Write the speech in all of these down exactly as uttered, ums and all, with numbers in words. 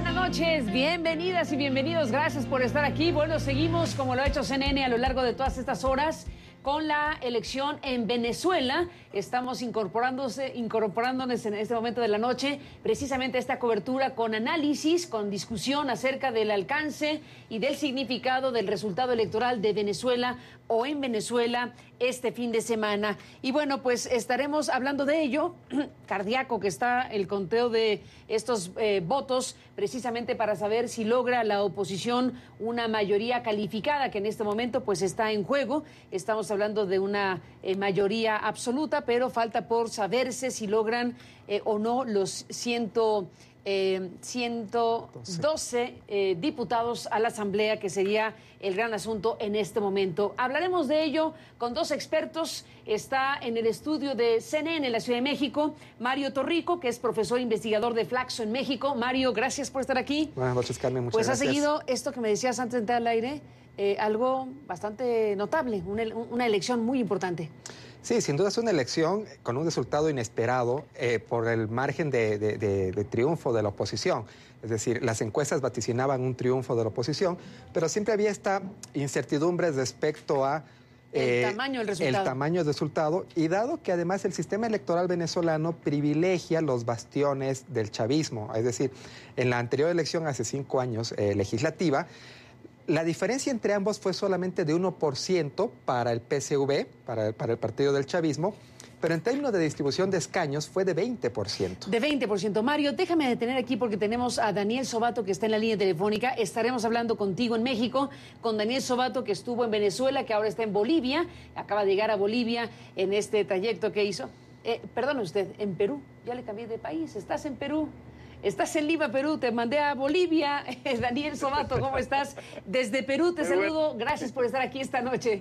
Buenas noches, bienvenidas y bienvenidos, gracias por estar aquí. Bueno, seguimos como lo ha hecho C N N a lo largo de todas estas horas con la elección en Venezuela. Estamos incorporándose, incorporándonos en este momento de la noche precisamente a esta cobertura con análisis, con discusión acerca del alcance y del significado del resultado electoral de Venezuela o en Venezuela este fin de semana. Y bueno, pues estaremos hablando de ello, cardíaco que está el conteo de estos eh, votos, precisamente para saber si logra la oposición una mayoría calificada, que en este momento pues está en juego. Estamos hablando de una eh, mayoría absoluta, pero falta por saberse si logran eh, o no los ciento... Eh, ciento doce eh, diputados a la Asamblea, que sería el gran asunto en este momento. Hablaremos de ello con dos expertos. Está en el estudio de C N N en la Ciudad de México, Mario Torrico, que es profesor investigador de Flaxo en México. Mario, gracias por estar aquí. Buenas noches, Carmen, muchas pues gracias. Pues ha seguido esto que me decías antes de entrar al aire, eh, algo bastante notable, una, una elección muy importante. Sí, sin duda es una elección con un resultado inesperado eh, por el margen de, de, de, de triunfo de la oposición. Es decir, las encuestas vaticinaban un triunfo de la oposición, pero siempre había esta incertidumbre respecto a eh, el tamaño del resultado. El tamaño del resultado, y dado que además el sistema electoral venezolano privilegia los bastiones del chavismo, es decir, en la anterior elección hace cinco años eh, legislativa, la diferencia entre ambos fue solamente de uno por ciento para el P S V, para el, para el partido del chavismo, pero en términos de distribución de escaños fue de veinte por ciento. De veinte por ciento. Mario, déjame detener aquí porque tenemos a Daniel Sobato, que está en la línea telefónica. Estaremos hablando contigo en México, con Daniel Sobato, que estuvo en Venezuela, que ahora está en Bolivia, acaba de llegar a Bolivia en este trayecto que hizo. Eh, perdone usted, en Perú, ya le cambié de país, estás en Perú. Estás en Lima, Perú, te mandé a Bolivia. Daniel Sobato, ¿cómo estás? Desde Perú te saludo, gracias por estar aquí esta noche.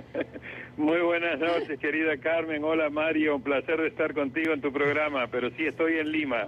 Muy buenas noches, querida Carmen. Hola, Mario, un placer de estar contigo en tu programa, pero sí estoy en Lima.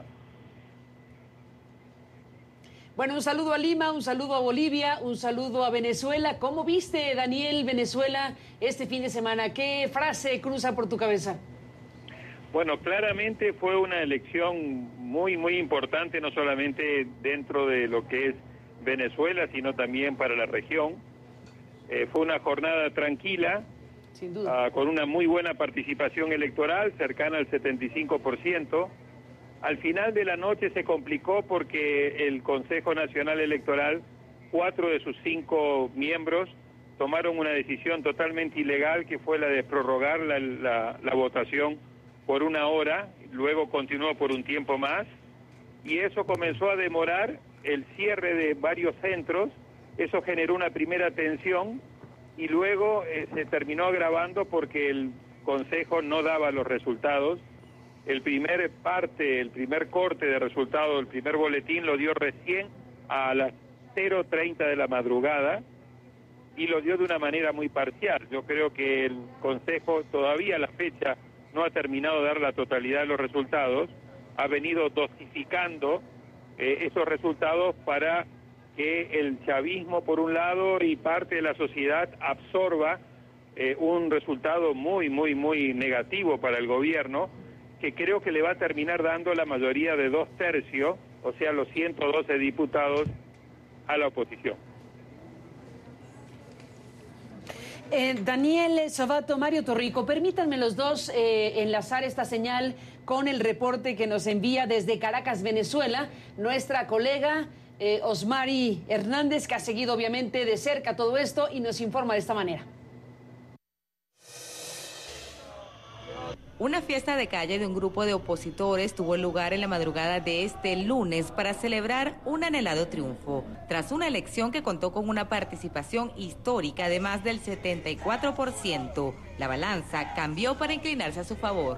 Bueno, un saludo a Lima, un saludo a Bolivia, un saludo a Venezuela. ¿Cómo viste, Daniel, Venezuela este fin de semana? ¿Qué frase cruza por tu cabeza? Bueno, claramente fue una elección muy, muy importante, no solamente dentro de lo que es Venezuela, sino también para la región. Eh, fue una jornada tranquila, sin duda, uh, con una muy buena participación electoral, cercana al setenta y cinco por ciento. Al final de la noche se complicó porque el Consejo Nacional Electoral, cuatro de sus cinco miembros, tomaron una decisión totalmente ilegal, que fue la de prorrogar la, la, la votación por una hora, luego continuó por un tiempo más, y eso comenzó a demorar el cierre de varios centros. Eso generó una primera tensión y luego eh, se terminó agravando porque el Consejo no daba los resultados. El primer parte, el primer corte de resultados, el primer boletín lo dio recién a las cero treinta de la madrugada y lo dio de una manera muy parcial. Yo creo que el Consejo todavía a la fecha no ha terminado de dar la totalidad de los resultados, ha venido dosificando eh, esos resultados para que el chavismo, por un lado, y parte de la sociedad absorba eh, un resultado muy, muy, muy negativo para el gobierno, que creo que le va a terminar dando la mayoría de dos tercios, o sea, los ciento doce diputados, a la oposición. Eh, Daniel Sobato, Mario Torrico, permítanme los dos eh, enlazar esta señal con el reporte que nos envía desde Caracas, Venezuela, nuestra colega eh, Osmari Hernández, que ha seguido obviamente de cerca todo esto y nos informa de esta manera. Una fiesta de calle de un grupo de opositores tuvo lugar en la madrugada de este lunes para celebrar un anhelado triunfo. Tras una elección que contó con una participación histórica de más del setenta y cuatro por ciento, la balanza cambió para inclinarse a su favor.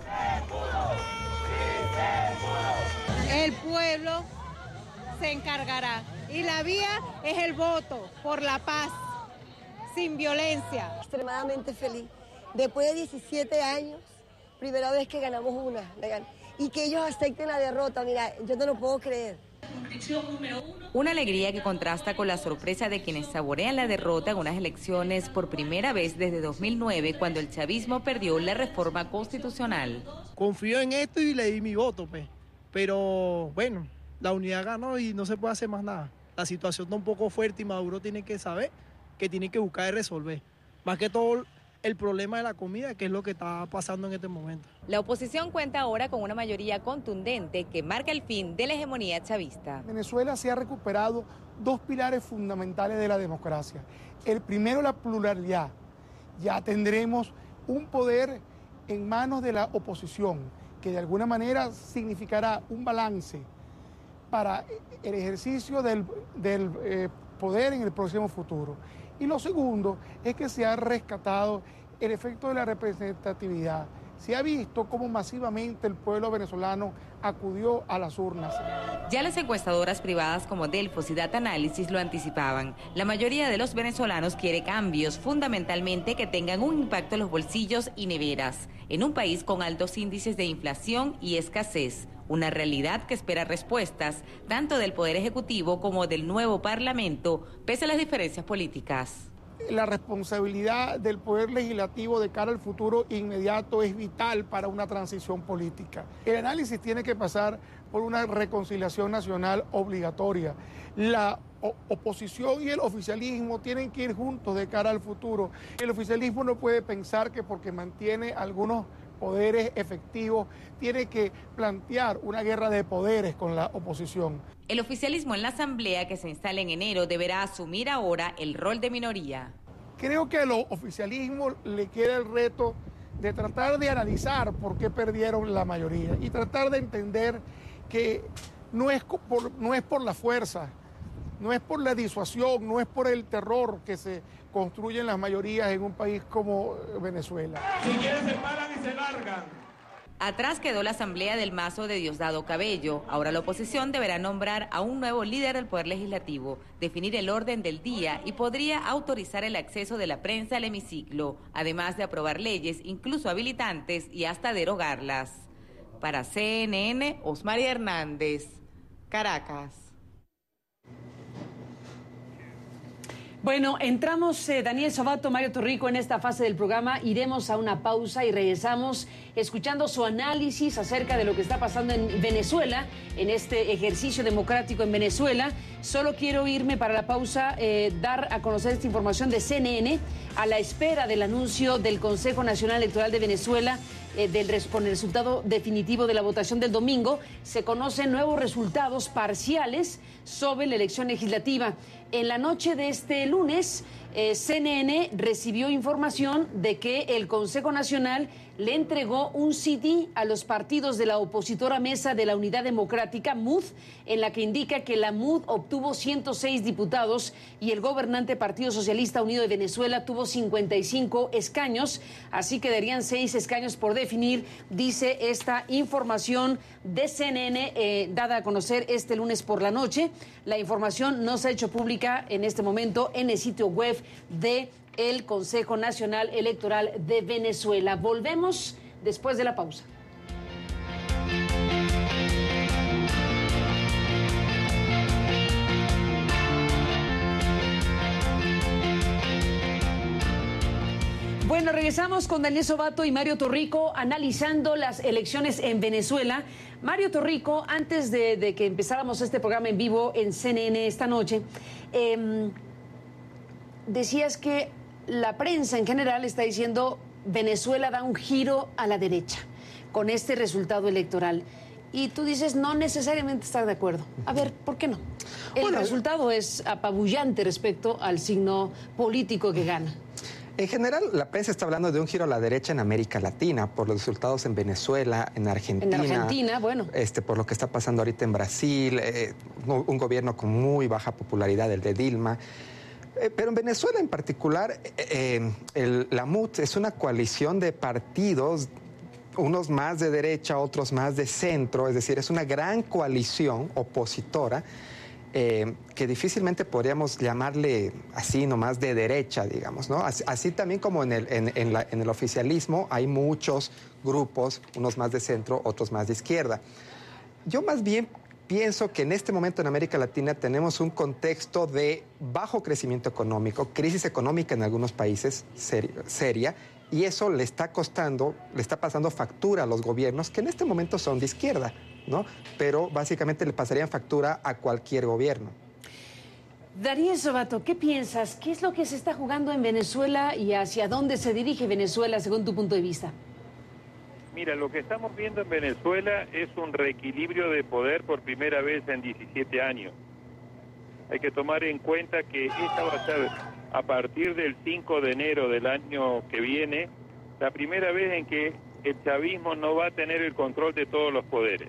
El pueblo se encargará y la vía es el voto por la paz, sin violencia. Extremadamente feliz. Después de diecisiete años, primera vez que ganamos una, y que ellos acepten la derrota, mira, yo no lo puedo creer. Una alegría que contrasta con la sorpresa de quienes saborean la derrota en unas elecciones por primera vez desde dos mil nueve, cuando el chavismo perdió la reforma constitucional. Confío en esto y le di mi voto, pues. Pero bueno, la unidad ganó y no se puede hacer más nada. La situación está un poco fuerte y Maduro tiene que saber que tiene que buscar y resolver. Más que todo el problema de la comida, que es lo que está pasando en este momento. La oposición cuenta ahora con una mayoría contundente que marca el fin de la hegemonía chavista. Venezuela se ha recuperado dos pilares fundamentales de la democracia. El primero, la pluralidad. Ya tendremos un poder en manos de la oposición, que de alguna manera significará un balance para el ejercicio del, del eh, poder en el próximo futuro. Y lo segundo es que se ha rescatado el efecto de la representatividad. Se ha visto cómo masivamente el pueblo venezolano acudió a las urnas. Ya las encuestadoras privadas como Delfos y Data Analysis lo anticipaban. La mayoría de los venezolanos quiere cambios, fundamentalmente que tengan un impacto en los bolsillos y neveras, en un país con altos índices de inflación y escasez. Una realidad que espera respuestas tanto del Poder Ejecutivo como del nuevo Parlamento, pese a las diferencias políticas. La responsabilidad del Poder Legislativo de cara al futuro inmediato es vital para una transición política. El análisis tiene que pasar por una reconciliación nacional obligatoria. La oposición y el oficialismo tienen que ir juntos de cara al futuro. El oficialismo no puede pensar que porque mantiene algunos poderes efectivos, tiene que plantear una guerra de poderes con la oposición. El oficialismo en la asamblea que se instala en enero deberá asumir ahora el rol de minoría. Creo que a los oficialismos le queda el reto de tratar de analizar por qué perdieron la mayoría y tratar de entender que no es por, no es por la fuerza, no es por la disuasión, no es por el terror que se construyen las mayorías en un país como Venezuela. Si quieren se paran y se largan. Atrás quedó la asamblea del Mazo de Diosdado Cabello. Ahora la oposición deberá nombrar a un nuevo líder del Poder Legislativo, definir el orden del día y podría autorizar el acceso de la prensa al hemiciclo, además de aprobar leyes, incluso habilitantes y hasta derogarlas. Para C N N, Osmaria Hernández, Caracas. Bueno, entramos eh, Daniel Sabato, Mario Torrico en esta fase del programa. Iremos a una pausa y regresamos escuchando su análisis acerca de lo que está pasando en Venezuela, en este ejercicio democrático en Venezuela. Solo quiero irme para la pausa, eh, dar a conocer esta información de C N N a la espera del anuncio del Consejo Nacional Electoral de Venezuela. Eh, del, con el resultado definitivo de la votación del domingo, se conocen nuevos resultados parciales sobre la elección legislativa. En la noche de este lunes, eh, C N N recibió información de que el Consejo Nacional le entregó un C D a los partidos de la opositora Mesa de la Unidad Democrática, M U D, en la que indica que la M U D obtuvo ciento seis diputados y el gobernante Partido Socialista Unido de Venezuela tuvo cincuenta y cinco escaños, así quedarían seis escaños por definir, dice esta información de C N N eh, dada a conocer este lunes por la noche. La información no se ha hecho pública en este momento en el sitio web de el Consejo Nacional Electoral de Venezuela. Volvemos después de la pausa. Bueno, regresamos con Daniel Sabato y Mario Torrico analizando las elecciones en Venezuela. Mario Torrico, antes de, de que empezáramos este programa en vivo en C N N esta noche, eh, decías que la prensa en general está diciendo Venezuela da un giro a la derecha con este resultado electoral. Y tú dices no necesariamente estar de acuerdo. A ver, ¿por qué no? El bueno, resultado es apabullante respecto al signo político que gana. En general, la prensa está hablando de un giro a la derecha en América Latina, por los resultados en Venezuela, en Argentina. En Argentina, bueno. Este, por lo que está pasando ahorita en Brasil, eh, un, un gobierno con muy baja popularidad, el de Dilma. Eh, pero en Venezuela en particular, eh, el, la M U D es una coalición de partidos, unos más de derecha, otros más de centro, es decir, es una gran coalición opositora eh, que difícilmente podríamos llamarle así nomás de derecha, digamos, ¿no? Así, así también como en el, en, en, la, en el oficialismo hay muchos grupos, unos más de centro, otros más de izquierda. Yo más bien pienso que en este momento en América Latina tenemos un contexto de bajo crecimiento económico, crisis económica en algunos países ser, seria, y eso le está costando, le está pasando factura a los gobiernos que en este momento son de izquierda. ¿no? Pero básicamente le pasarían factura a cualquier gobierno. Daniel Sobato, ¿qué piensas? ¿Qué es lo que se está jugando en Venezuela y hacia dónde se dirige Venezuela según tu punto de vista? Mira, lo que estamos viendo en Venezuela es un reequilibrio de poder por primera vez en diecisiete años. Hay que tomar en cuenta que esta va a ser, a partir del cinco de enero del año que viene, la primera vez en que el chavismo no va a tener el control de todos los poderes.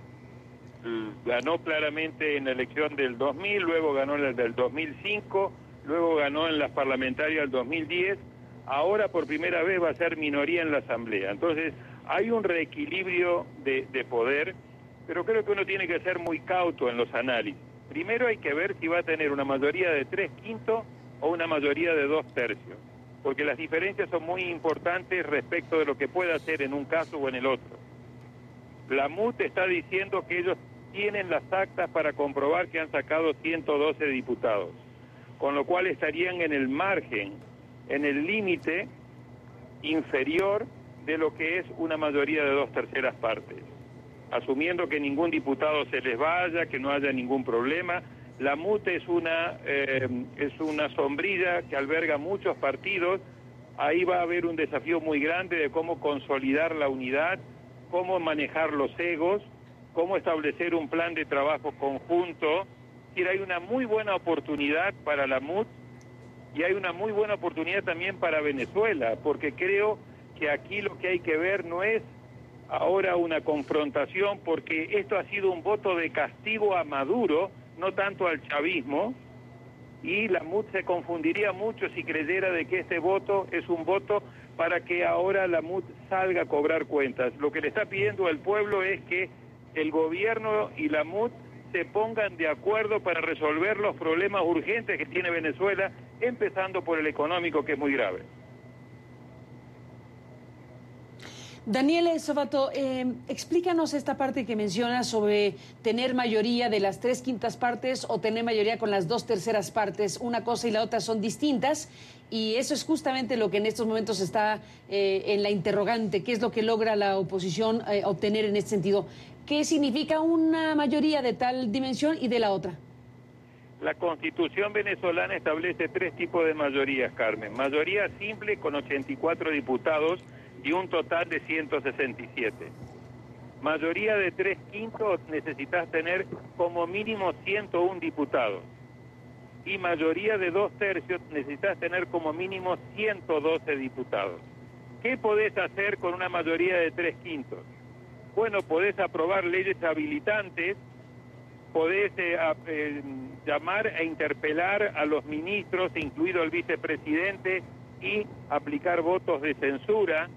Ganó claramente en la elección del dos mil, luego ganó en la del dos mil cinco, luego ganó en las parlamentarias del dos mil diez, ahora por primera vez va a ser minoría en la Asamblea. Entonces hay un reequilibrio de, de poder, pero creo que uno tiene que ser muy cauto en los análisis. Primero hay que ver si va a tener una mayoría de tres quintos o una mayoría de dos tercios, porque las diferencias son muy importantes respecto de lo que pueda hacer en un caso o en el otro. La M U T está diciendo que ellos tienen las actas para comprobar que han sacado ciento doce diputados, con lo cual estarían en el margen, en el límite inferior de lo que es una mayoría de dos terceras partes. Asumiendo que ningún diputado se les vaya, que no haya ningún problema, la M U T es una, eh, es una sombrilla que alberga muchos partidos. Ahí va a haber un desafío muy grande de cómo consolidar la unidad, cómo manejar los egos, cómo establecer un plan de trabajo conjunto. Es decir, hay una muy buena oportunidad para la M U T y hay una muy buena oportunidad también para Venezuela, porque creo que aquí lo que hay que ver no es ahora una confrontación, porque esto ha sido un voto de castigo a Maduro, no tanto al chavismo, y la M U T se confundiría mucho si creyera de que este voto es un voto para que ahora la M U T salga a cobrar cuentas. Lo que le está pidiendo al pueblo es que el gobierno y la M U T se pongan de acuerdo para resolver los problemas urgentes que tiene Venezuela, empezando por el económico, que es muy grave. Daniel Sobato, eh, explícanos esta parte que mencionas sobre tener mayoría de las tres quintas partes o tener mayoría con las dos terceras partes. Una cosa y la otra son distintas y eso es justamente lo que en estos momentos está eh, en la interrogante. ¿Qué es lo que logra la oposición eh, obtener en este sentido? ¿Qué significa una mayoría de tal dimensión y de la otra? La Constitución venezolana establece tres tipos de mayorías, Carmen. Mayoría simple con ochenta y cuatro diputados y un total de ciento sesenta y siete. Mayoría de tres quintos necesitas tener como mínimo ciento uno diputados. Y mayoría de dos tercios necesitas tener como mínimo ciento doce diputados. ¿Qué podés hacer con una mayoría de tres quintos? Bueno, podés aprobar leyes habilitantes, podés eh, a, eh, llamar e interpelar a los ministros, incluido el vicepresidente, y aplicar votos de censura.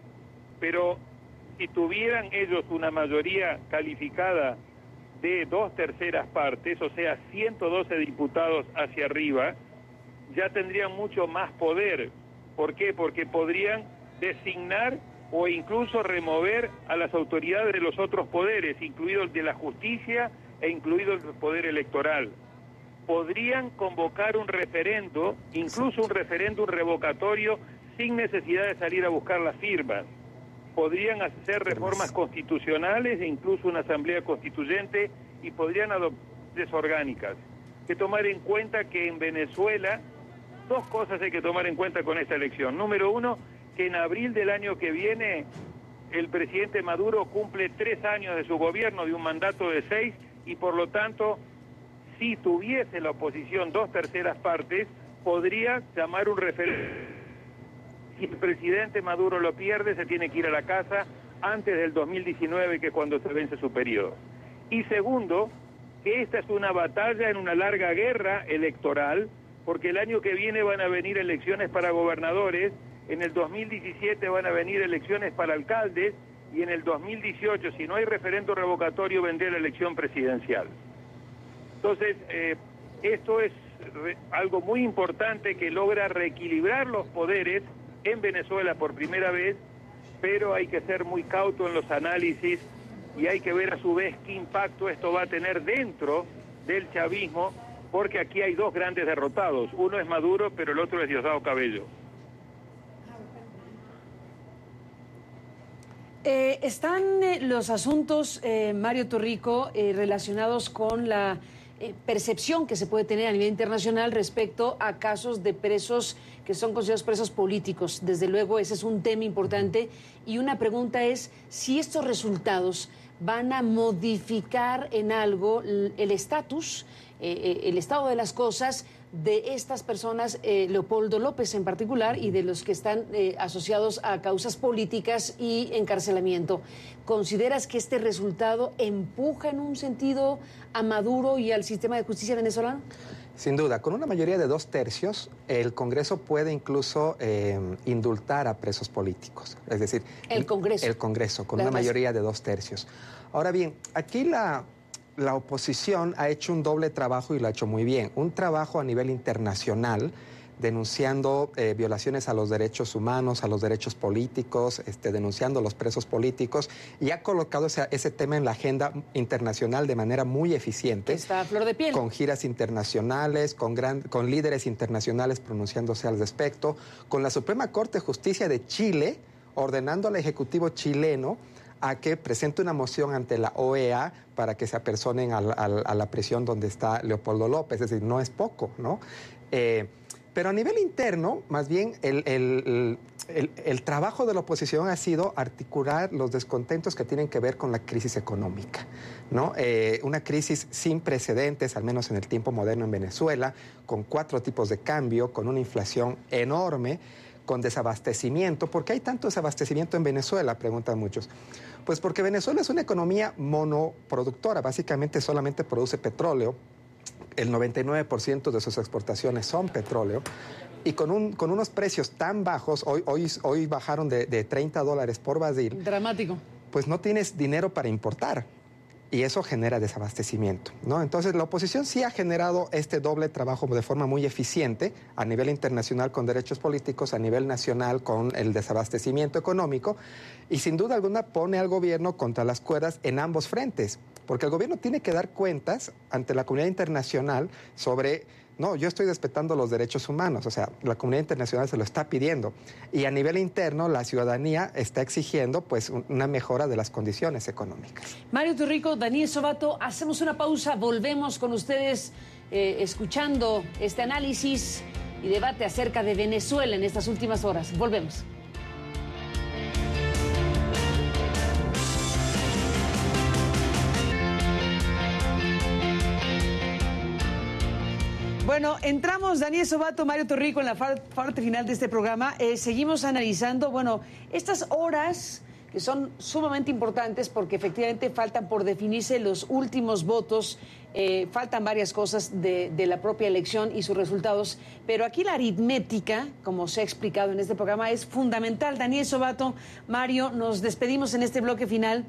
Pero si tuvieran ellos una mayoría calificada de dos terceras partes, o sea, ciento doce diputados hacia arriba, ya tendrían mucho más poder. ¿Por qué? Porque podrían designar o incluso remover a las autoridades de los otros poderes, incluido el de la justicia e incluido el poder electoral. Podrían convocar un referendo, incluso un referéndum revocatorio, sin necesidad de salir a buscar las firmas. Podrían hacer reformas constitucionales e incluso una asamblea constituyente y podrían adoptar leyes orgánicas. Hay que tomar en cuenta que en Venezuela, dos cosas hay que tomar en cuenta con esta elección. Número uno, que en abril del año que viene el presidente Maduro cumple tres años de su gobierno, de un mandato de seis, y por lo tanto, si tuviese la oposición dos terceras partes, podría llamar un referéndum. Si el presidente Maduro lo pierde, se tiene que ir a la casa antes del dos mil diecinueve, que es cuando se vence su periodo. Y segundo, que esta es una batalla en una larga guerra electoral, porque el año que viene van a venir elecciones para gobernadores, en el dos mil diecisiete van a venir elecciones para alcaldes, y en el dos mil dieciocho, si no hay referendo revocatorio, vendrá la elección presidencial. Entonces, eh, esto es re- algo muy importante que logra reequilibrar los poderes en Venezuela por primera vez, pero hay que ser muy cauto en los análisis y hay que ver a su vez qué impacto esto va a tener dentro del chavismo, porque aquí hay dos grandes derrotados. Uno es Maduro, pero el otro es Diosdado Cabello. Eh, están eh, los asuntos, eh, Mario Torrico, eh, relacionados con la eh, percepción que se puede tener a nivel internacional respecto a casos de presos que son considerados presos políticos. Desde luego, ese es un tema importante. Y una pregunta es si estos resultados van a modificar en algo el estatus, eh, el estado de las cosas de estas personas, eh, Leopoldo López en particular, y de los que están eh, asociados a causas políticas y encarcelamiento. ¿Consideras que este resultado empuja en un sentido a Maduro y al sistema de justicia venezolano? Sin duda, con una mayoría de dos tercios, el Congreso puede incluso eh, indultar a presos políticos. Es decir, el Congreso. El Congreso, con una mayoría de dos tercios. Ahora bien, aquí la... La oposición ha hecho un doble trabajo y lo ha hecho muy bien. Un trabajo a nivel internacional, denunciando eh, violaciones a los derechos humanos, a los derechos políticos, este, denunciando a los presos políticos, y ha colocado ese, ese tema en la agenda internacional de manera muy eficiente. Está a flor de piel. Con giras internacionales, con, gran, con líderes internacionales pronunciándose al respecto, con la Suprema Corte de Justicia de Chile ordenando al Ejecutivo chileno a que presente una moción ante la O E A para que se apersonen a la, a la prisión donde está Leopoldo López. Es decir, no es poco, ¿no? Eh, pero a nivel interno, más bien, el, el, el, el trabajo de la oposición ha sido articular los descontentos que tienen que ver con la crisis económica, ¿no? Eh, una crisis sin precedentes, al menos en el tiempo moderno en Venezuela, con cuatro tipos de cambio, con una inflación enorme, con desabastecimiento. ¿Por qué hay tanto desabastecimiento en Venezuela?, preguntan muchos. Pues porque Venezuela es una economía monoproductora, básicamente solamente produce petróleo, el noventa y nueve por ciento de sus exportaciones son petróleo, y con, un, con unos precios tan bajos, hoy, hoy, hoy bajaron de, de treinta dólares por barril. Dramático. Pues no tienes dinero para importar. Y eso genera desabastecimiento, ¿no? Entonces, la oposición sí ha generado este doble trabajo de forma muy eficiente a nivel internacional con derechos políticos, a nivel nacional con el desabastecimiento económico, y sin duda alguna pone al gobierno contra las cuerdas en ambos frentes, porque el gobierno tiene que dar cuentas ante la comunidad internacional sobre... No, yo estoy respetando los derechos humanos, o sea, la comunidad internacional se lo está pidiendo. Y a nivel interno, la ciudadanía está exigiendo, pues, una mejora de las condiciones económicas. Mario Torrico, Daniel Sobato, hacemos una pausa, volvemos con ustedes eh, escuchando este análisis y debate acerca de Venezuela en estas últimas horas. Volvemos. Bueno, entramos, Daniel Sobato, Mario Torrico, en la parte final de este programa. Eh, seguimos analizando, bueno, estas horas que son sumamente importantes porque efectivamente faltan por definirse los últimos votos, eh, faltan varias cosas de, de la propia elección y sus resultados, pero aquí la aritmética, como se ha explicado en este programa, es fundamental. Daniel Sobato, Mario, nos despedimos en este bloque final.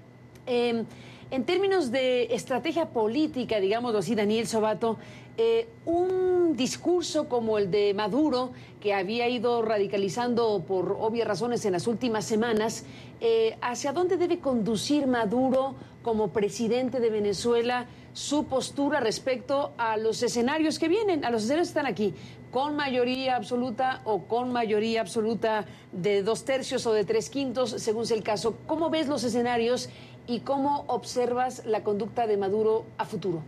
Eh, en términos de estrategia política, digámoslo así, Daniel Sobato, Eh, un discurso como el de Maduro, que había ido radicalizando por obvias razones en las últimas semanas, eh, ¿hacia dónde debe conducir Maduro como presidente de Venezuela su postura respecto a los escenarios que vienen, a los escenarios que están aquí, con mayoría absoluta o con mayoría absoluta de dos tercios o de tres quintos, según sea el caso? ¿Cómo ves los escenarios y cómo observas la conducta de Maduro a futuro?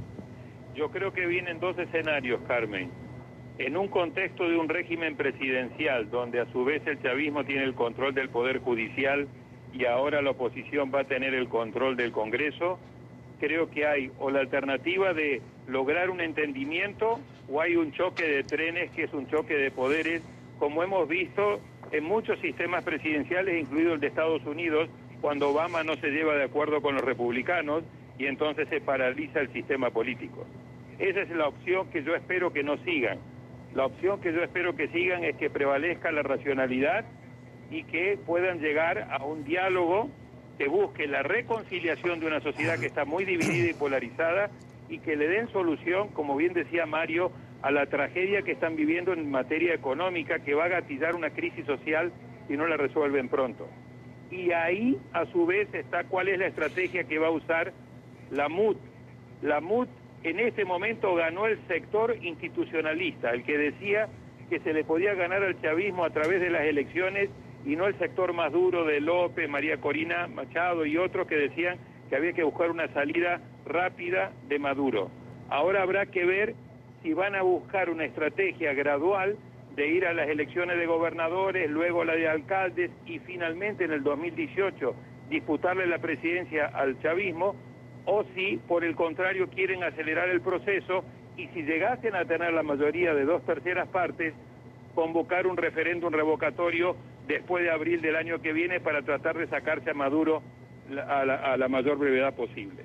Yo creo que vienen dos escenarios, Carmen. En un contexto de un régimen presidencial, donde a su vez el chavismo tiene el control del Poder Judicial y ahora la oposición va a tener el control del Congreso, creo que hay o la alternativa de lograr un entendimiento o hay un choque de trenes, que es un choque de poderes, como hemos visto en muchos sistemas presidenciales, incluido el de Estados Unidos, cuando Obama no se lleva de acuerdo con los republicanos y entonces se paraliza el sistema político. Esa es la opción que yo espero que no sigan. La opción que yo espero que sigan es que prevalezca la racionalidad y que puedan llegar a un diálogo que busque la reconciliación de una sociedad que está muy dividida y polarizada y que le den solución, como bien decía Mario, a la tragedia que están viviendo en materia económica, que va a gatillar una crisis social si no la resuelven pronto. Y ahí, a su vez, está cuál es la estrategia que va a usar la M U D. La M U D en este momento ganó el sector institucionalista, el que decía que se le podía ganar al chavismo a través de las elecciones y no el sector más duro de López, María Corina Machado y otros que decían que había que buscar una salida rápida de Maduro. Ahora habrá que ver si van a buscar una estrategia gradual de ir a las elecciones de gobernadores, luego la de alcaldes y finalmente en el dos mil dieciocho disputarle la presidencia al chavismo, o si por el contrario quieren acelerar el proceso y si llegasen a tener la mayoría de dos terceras partes, convocar un referéndum revocatorio después de abril del año que viene para tratar de sacarse a Maduro a la, a la mayor brevedad posible.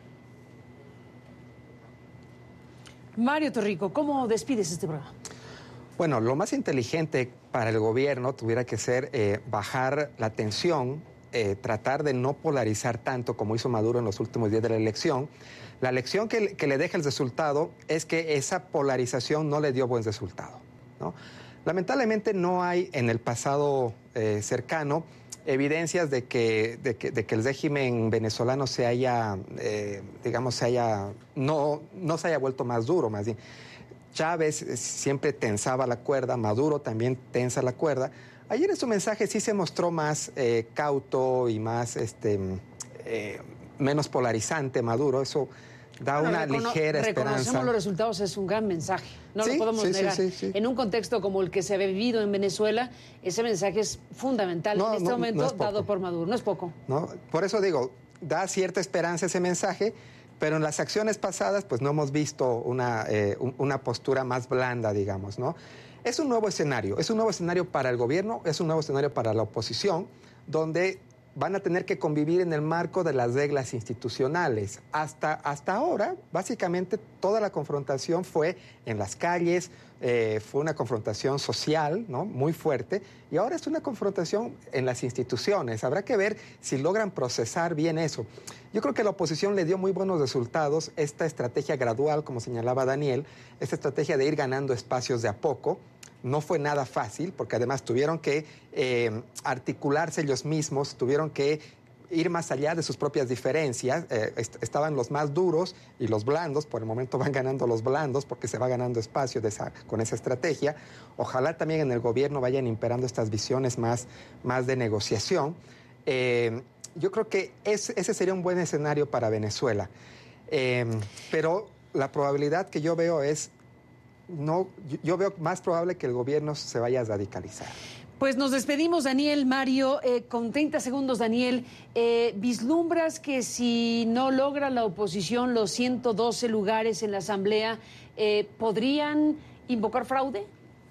Mario Torrico, ¿cómo despides este programa? Bueno, lo más inteligente para el gobierno tuviera que ser eh, bajar la tensión, eh, tratar de no polarizar tanto como hizo Maduro en los últimos días de la elección. La lección que, que le deja el resultado es que esa polarización no le dio buen resultado, ¿no? Lamentablemente no hay en el pasado eh, cercano evidencias de que, de, que, de que el régimen venezolano se haya, eh, digamos, se haya, no, no se haya vuelto más duro, más bien. Chávez siempre tensaba la cuerda, Maduro también tensa la cuerda. Ayer en su mensaje sí se mostró más eh, cauto y más, este, eh, menos polarizante Maduro, eso da bueno, una recono ligera esperanza. Reconocemos los resultados, es un gran mensaje, no sí, lo podemos sí, negar. Sí, sí, sí. En un contexto como el que se ha vivido en Venezuela, ese mensaje es fundamental no, en este no, momento, no dado por Maduro, no es poco. No, por eso digo, da cierta esperanza ese mensaje, pero en las acciones pasadas pues no hemos visto una, eh, una postura más blanda, digamos, ¿no? Es un nuevo escenario, es un nuevo escenario para el gobierno, es un nuevo escenario para la oposición, donde van a tener que convivir en el marco de las reglas institucionales. Hasta, hasta ahora, básicamente, toda la confrontación fue en las calles, eh, fue una confrontación social, ¿no?, muy fuerte, y ahora es una confrontación en las instituciones. Habrá que ver si logran procesar bien eso. Yo creo que la oposición le dio muy buenos resultados, esta estrategia gradual, como señalaba Daniel, esta estrategia de ir ganando espacios de a poco. No fue nada fácil, porque además tuvieron que eh, articularse ellos mismos, tuvieron que ir más allá de sus propias diferencias. Eh, est estaban los más duros y los blandos, por el momento van ganando los blandos porque se va ganando espacio de esa, con esa estrategia. Ojalá también en el gobierno vayan imperando estas visiones más, más de negociación. Eh, yo creo que es, ese sería un buen escenario para Venezuela. Eh, pero la probabilidad que yo veo es... No, yo veo más probable que el gobierno se vaya a radicalizar. Pues nos despedimos, Daniel, Mario. Eh, con treinta segundos, Daniel, eh, ¿vislumbras que si no logra la oposición los ciento doce lugares en la Asamblea, eh, podrían invocar fraude?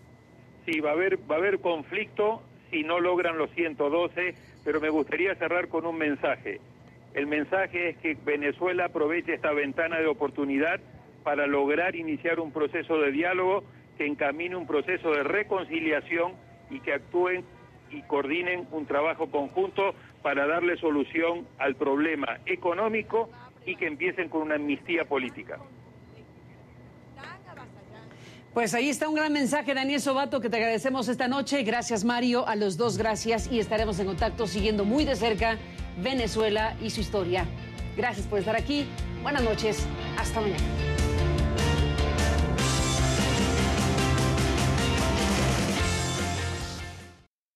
Sí, va a haber, va a haber conflicto si no logran los ciento doce, pero me gustaría cerrar con un mensaje. El mensaje es que Venezuela aproveche esta ventana de oportunidad para lograr iniciar un proceso de diálogo que encamine un proceso de reconciliación y que actúen y coordinen un trabajo conjunto para darle solución al problema económico y que empiecen con una amnistía política. Pues ahí está un gran mensaje, Daniel Sobato, que te agradecemos esta noche. Gracias, Mario, a los dos gracias, y estaremos en contacto siguiendo muy de cerca Venezuela y su historia. Gracias por estar aquí. Buenas noches. Hasta mañana.